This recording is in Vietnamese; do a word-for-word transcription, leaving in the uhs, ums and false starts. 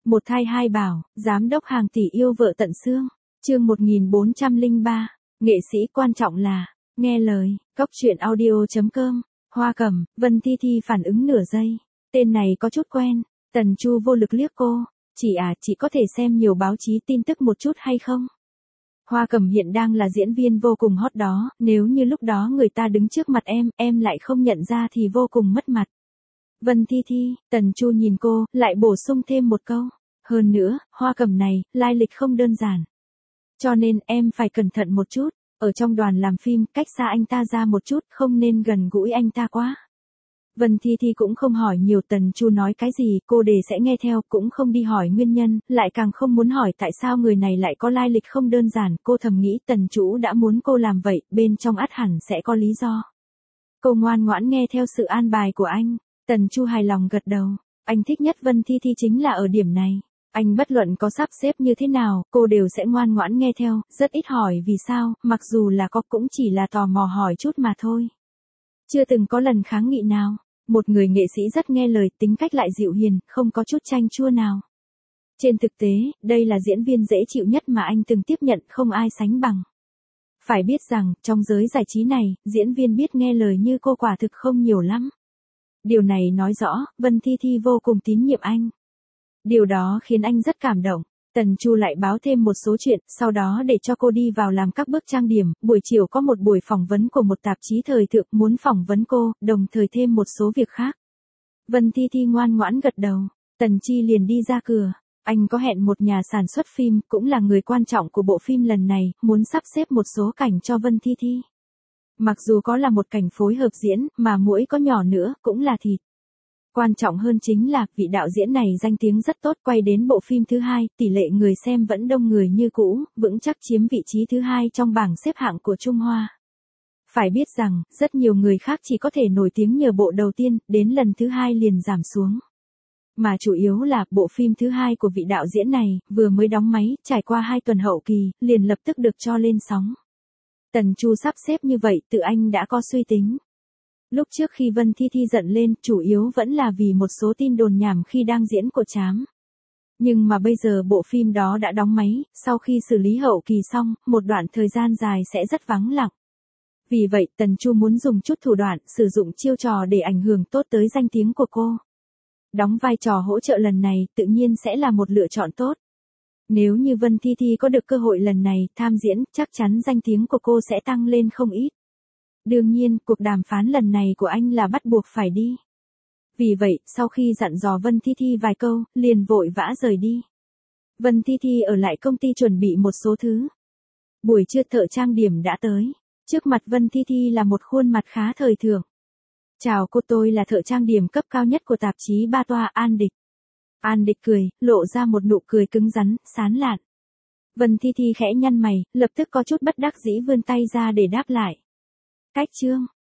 Một thai hai bảo, giám đốc hàng tỷ yêu vợ tận xương. Chương một nghìn bốn trăm lẻ ba, nghệ sĩ quan trọng là, nghe lời, cốc truyện audio chấm com, Hoa Cẩm, Vân Thi Thi phản ứng nửa giây. Tên này có chút quen, Tần Chu vô lực liếc cô, chị à, chị có thể xem nhiều báo chí tin tức một chút hay không? Hoa Cẩm hiện đang là diễn viên vô cùng hot đó, nếu như lúc đó người ta đứng trước mặt em, em lại không nhận ra thì vô cùng mất mặt. Vân Thi Thi, Tần Chu nhìn cô, lại bổ sung thêm một câu. Hơn nữa, Hoa Cẩm này, lai lịch không đơn giản. Cho nên em phải cẩn thận một chút, ở trong đoàn làm phim, cách xa anh ta ra một chút, không nên gần gũi anh ta quá. Vân Thi Thi cũng không hỏi nhiều Tần Chu nói cái gì, cô để sẽ nghe theo, cũng không đi hỏi nguyên nhân, lại càng không muốn hỏi tại sao người này lại có lai lịch không đơn giản, cô thầm nghĩ Tần Chu đã muốn cô làm vậy, bên trong ắt hẳn sẽ có lý do. Cô ngoan ngoãn nghe theo sự an bài của anh, Tần Chu hài lòng gật đầu, anh thích nhất Vân Thi Thi chính là ở điểm này. Anh bất luận có sắp xếp như thế nào, cô đều sẽ ngoan ngoãn nghe theo, rất ít hỏi vì sao, mặc dù là có cũng chỉ là tò mò hỏi chút mà thôi. Chưa từng có lần kháng nghị nào, một người nghệ sĩ rất nghe lời, tính cách lại dịu hiền, không có chút chanh chua nào. Trên thực tế, đây là diễn viên dễ chịu nhất mà anh từng tiếp nhận, không ai sánh bằng. Phải biết rằng, trong giới giải trí này, diễn viên biết nghe lời như cô quả thực không nhiều lắm. Điều này nói rõ, Vân Thi Thi vô cùng tín nhiệm anh. Điều đó khiến anh rất cảm động. Tần Chu lại báo thêm một số chuyện, sau đó để cho cô đi vào làm các bước trang điểm. Buổi chiều có một buổi phỏng vấn của một tạp chí thời thượng muốn phỏng vấn cô, đồng thời thêm một số việc khác. Vân Thi Thi ngoan ngoãn gật đầu. Tần Chi liền đi ra cửa. Anh có hẹn một nhà sản xuất phim, cũng là người quan trọng của bộ phim lần này, muốn sắp xếp một số cảnh cho Vân Thi Thi. Mặc dù có là một cảnh phối hợp diễn, mà mũi có nhỏ nữa, cũng là thịt. Quan trọng hơn chính là, vị đạo diễn này danh tiếng rất tốt, quay đến bộ phim thứ hai, tỷ lệ người xem vẫn đông người như cũ, vững chắc chiếm vị trí thứ hai trong bảng xếp hạng của Trung Hoa. Phải biết rằng, rất nhiều người khác chỉ có thể nổi tiếng nhờ bộ đầu tiên, đến lần thứ hai liền giảm xuống. Mà chủ yếu là, bộ phim thứ hai của vị đạo diễn này, vừa mới đóng máy, trải qua hai tuần hậu kỳ, liền lập tức được cho lên sóng. Tần Chu sắp xếp như vậy, tự anh đã có suy tính. Lúc trước khi Vân Thi Thi giận lên, chủ yếu vẫn là vì một số tin đồn nhảm khi đang diễn của Trám. Nhưng mà bây giờ bộ phim đó đã đóng máy, sau khi xử lý hậu kỳ xong, một đoạn thời gian dài sẽ rất vắng lặng. Vì vậy, Tần Chu muốn dùng chút thủ đoạn, sử dụng chiêu trò để ảnh hưởng tốt tới danh tiếng của cô. Đóng vai trò hỗ trợ lần này, tự nhiên sẽ là một lựa chọn tốt. Nếu như Vân Thi Thi có được cơ hội lần này, tham diễn, chắc chắn danh tiếng của cô sẽ tăng lên không ít. Đương nhiên, cuộc đàm phán lần này của anh là bắt buộc phải đi. Vì vậy, sau khi dặn dò Vân Thi Thi vài câu, liền vội vã rời đi. Vân Thi Thi ở lại công ty chuẩn bị một số thứ. Buổi trưa thợ trang điểm đã tới. Trước mặt Vân Thi Thi là một khuôn mặt khá thời thượng. Chào cô, tôi là thợ trang điểm cấp cao nhất của tạp chí Ba Toa, An Địch. An Địch cười, lộ ra một nụ cười cứng rắn, sán lạn. Vân Thi Thi khẽ nhăn mày, lập tức có chút bất đắc dĩ vươn tay ra để đáp lại. Cách chương,